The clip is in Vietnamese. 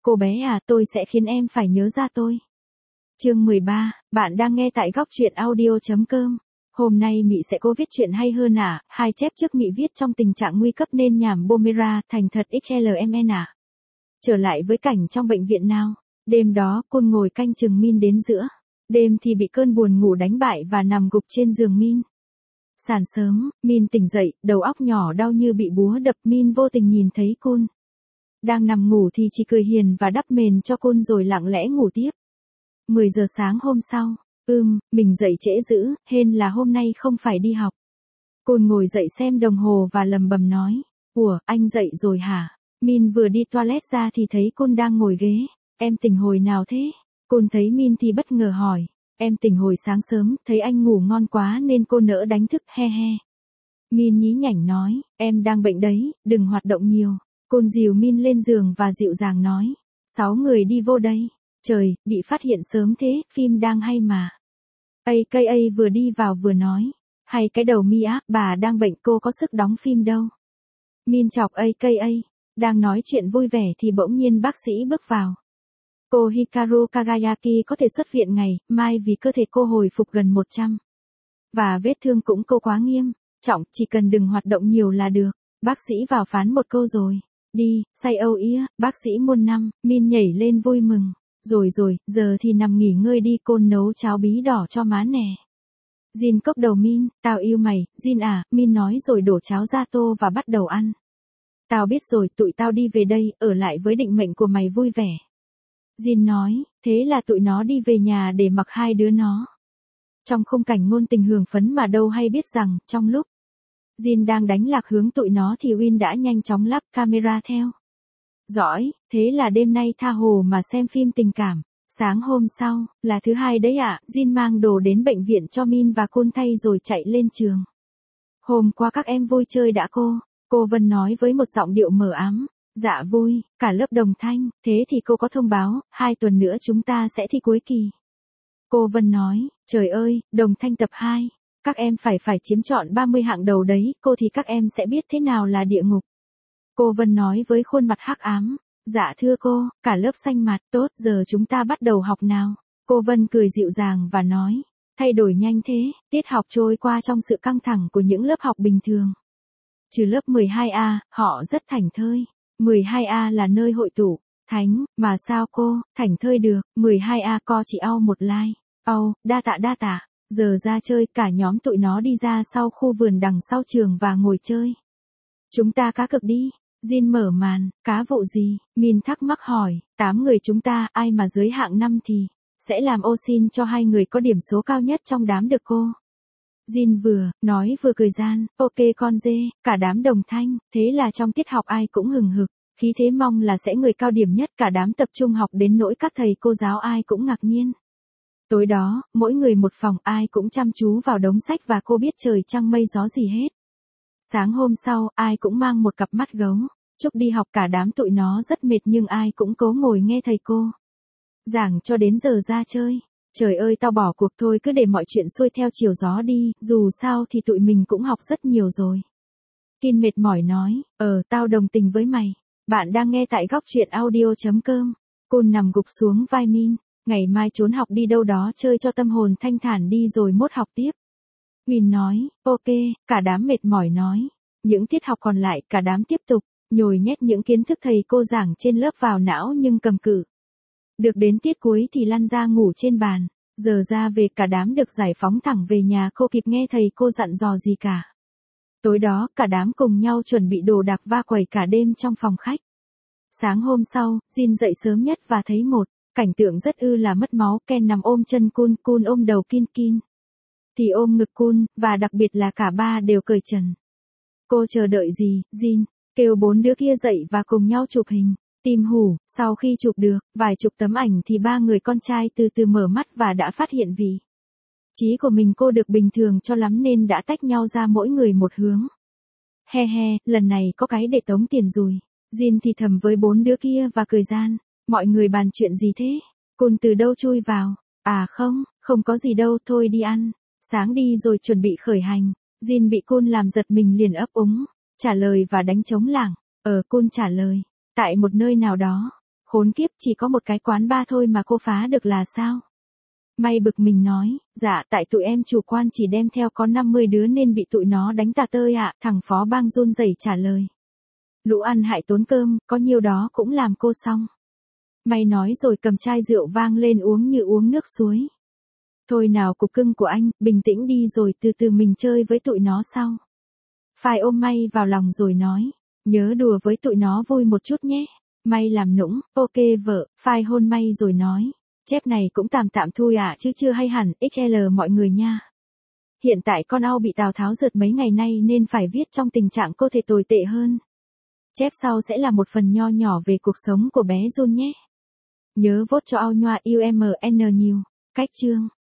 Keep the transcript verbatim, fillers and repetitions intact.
Cô bé à, tôi sẽ khiến em phải nhớ ra tôi. Chương mười ba, bạn đang nghe tại góc truyện audio.com. Hôm nay Mị sẽ cố viết chuyện hay hơn à, hai chép trước Mị viết trong tình trạng nguy cấp nên nhảm Bomera thành thật ích lờ em en à. Trở lại với cảnh trong bệnh viện nào. Đêm đó, Côn ngồi canh chừng Min đến giữa. Đêm thì bị cơn buồn ngủ đánh bại và nằm gục trên giường Min. Sáng sớm, Min tỉnh dậy, đầu óc nhỏ đau như bị búa đập. Min vô tình nhìn thấy Côn đang nằm ngủ thì chỉ cười hiền và đắp mền cho Côn rồi lặng lẽ ngủ tiếp. mười giờ sáng hôm sau, ưm, mình dậy trễ dữ, hên là hôm nay không phải đi học. Côn ngồi dậy xem đồng hồ và lầm bầm nói, ủa, anh dậy rồi hả? Min vừa đi toilet ra thì thấy Côn đang ngồi ghế, em tỉnh hồi nào thế? Côn thấy Min thì bất ngờ hỏi, em tỉnh hồi sáng sớm, thấy anh ngủ ngon quá nên cô nỡ đánh thức, he he. Min nhí nhảnh nói, em đang bệnh đấy, đừng hoạt động nhiều. Côn dìu Min lên giường và dịu dàng nói, sáu người đi vô đây. Trời, bị phát hiện sớm thế, phim đang hay mà. a ca a vừa đi vào vừa nói, hay cái đầu Mi á, bà đang bệnh cô có sức đóng phim đâu. Min chọc a ca a, đang nói chuyện vui vẻ thì bỗng nhiên bác sĩ bước vào. Cô Hikaru Kagayaki có thể xuất viện ngày mai vì cơ thể cô hồi phục gần một trăm. Và vết thương cũng cô quá nghiêm trọng, chỉ cần đừng hoạt động nhiều là được. Bác sĩ vào phán một câu rồi. Đi, say âu ia, bác sĩ muôn năm. Min nhảy lên vui mừng. Rồi rồi, giờ thì nằm nghỉ ngơi đi. Côn nấu cháo bí đỏ cho má nè. Jin cốc đầu Min, tao yêu mày. Jin à, Min nói rồi đổ cháo ra tô và bắt đầu ăn. Tao biết rồi, tụi tao đi về đây, ở lại với định mệnh của mày vui vẻ. Jin nói, thế là tụi nó đi về nhà để mặc hai đứa nó. Trong khung cảnh ngôn tình hưởng phấn mà đâu hay biết rằng, trong lúc Jin đang đánh lạc hướng tụi nó thì Win đã nhanh chóng lắp camera theo dõi, thế là đêm nay tha hồ mà xem phim tình cảm. Sáng hôm sau, là thứ hai đấy ạ, à, Jin mang đồ đến bệnh viện cho Min và Côn thay rồi chạy lên trường. Hôm qua các em vui chơi đã cô? Cô Vân nói với một giọng điệu mờ ám. Dạ vui, cả lớp đồng thanh, thế thì cô có thông báo, hai tuần nữa chúng ta sẽ thi cuối kỳ. Cô Vân nói, trời ơi, đồng thanh tập hai, các em phải phải chiếm trọn ba mươi hạng đầu đấy, cô thì các em sẽ biết thế nào là địa ngục. Cô Vân nói với khuôn mặt hắc ám, dạ thưa cô, cả lớp xanh mặt, tốt, giờ chúng ta bắt đầu học nào. Cô Vân cười dịu dàng và nói, thay đổi nhanh thế, tiết học trôi qua trong sự căng thẳng của những lớp học bình thường. Trừ lớp mười hai A, họ rất thảnh thơi. mười hai A là nơi hội tụ, thánh, mà sao cô, thảnh thơi được, mười hai A co chỉ au một like, au, đa tạ đa tạ, giờ ra chơi, cả nhóm tụi nó đi ra sau khu vườn đằng sau trường và ngồi chơi. Chúng ta cá cược đi, Jin mở màn, cá vụ gì, Min thắc mắc hỏi, tám người chúng ta, ai mà dưới hạng năm thì, sẽ làm ô xin cho hai người có điểm số cao nhất trong đám được cô. Jin vừa, nói vừa cười gian, ok con dê, cả đám đồng thanh, thế là trong tiết học ai cũng hừng hực, khí thế mong là sẽ người cao điểm nhất, cả đám tập trung học đến nỗi các thầy cô giáo ai cũng ngạc nhiên. Tối đó, mỗi người một phòng, ai cũng chăm chú vào đống sách và cô biết trời trăng mây gió gì hết. Sáng hôm sau, ai cũng mang một cặp mắt gấu, chúc đi học, cả đám tụi nó rất mệt nhưng ai cũng cố ngồi nghe thầy cô giảng cho đến giờ ra chơi. Trời ơi tao bỏ cuộc thôi, cứ để mọi chuyện xuôi theo chiều gió đi, dù sao thì tụi mình cũng học rất nhiều rồi. Kin mệt mỏi nói, ờ tao đồng tình với mày. Bạn đang nghe tại góc truyện audio.com. Côn nằm gục xuống vai Min, ngày mai trốn học đi đâu đó chơi cho tâm hồn thanh thản đi rồi mốt học tiếp. Win nói, ok, cả đám mệt mỏi nói. Những tiết học còn lại cả đám tiếp tục, nhồi nhét những kiến thức thầy cô giảng trên lớp vào não nhưng cầm cự. Được đến tiết cuối thì lăn ra ngủ trên bàn, giờ ra về cả đám được giải phóng thẳng về nhà, cô kịp nghe thầy cô dặn dò gì cả. Tối đó cả đám cùng nhau chuẩn bị đồ đạc va quẩy cả đêm trong phòng khách. Sáng hôm sau, Jin dậy sớm nhất và thấy một cảnh tượng rất ư là mất máu. Ken nằm ôm chân Cun, Cun ôm đầu Kin, Kin thì ôm ngực Cun, và đặc biệt là cả ba đều cởi trần. Cô chờ đợi gì, Jin? Kêu bốn đứa kia dậy và cùng nhau chụp hình. Tim hù, sau khi chụp được vài chục tấm ảnh thì ba người con trai từ từ mở mắt và đã phát hiện vị trí của mình cô được bình thường cho lắm nên đã tách nhau ra mỗi người một hướng. He he, lần này có cái để tống tiền rồi. Jin thì thầm với bốn đứa kia và cười gian. Mọi người bàn chuyện gì thế? Côn từ đâu chui vào? À không, không có gì đâu, thôi đi ăn sáng đi rồi chuẩn bị khởi hành. Jin bị Côn làm giật mình liền ấp úng trả lời và đánh trống lảng. Ờ, Côn trả lời. Tại một nơi nào đó, Khốn kiếp, chỉ có một cái quán bar thôi mà cô phá được là sao? May bực mình nói, dạ tại tụi em chủ quan chỉ đem theo có năm mươi đứa nên bị tụi nó đánh tả tơi ạ, thằng phó bang run rẩy trả lời. Lũ ăn hại tốn cơm, có nhiêu đó cũng làm cô xong. May nói rồi cầm chai rượu vang lên uống như uống nước suối. Thôi nào cục cưng của anh, bình tĩnh đi rồi từ từ mình chơi với tụi nó sau. Phai ôm May vào lòng rồi nói, nhớ đùa với tụi nó vui một chút nhé. May làm nũng, ok vợ, Phai hôn May rồi nói, chép này cũng tạm tạm thôi à chứ chưa hay hẳn, ích lờ mọi người nha. Hiện tại con Au bị Tào Tháo rượt mấy ngày nay nên phải viết trong tình trạng cơ thể tồi tệ hơn. Chép sau sẽ là một phần nho nhỏ về cuộc sống của bé Jun nhé. Nhớ vote cho Au Nhoa u em en nhiều. Cách chương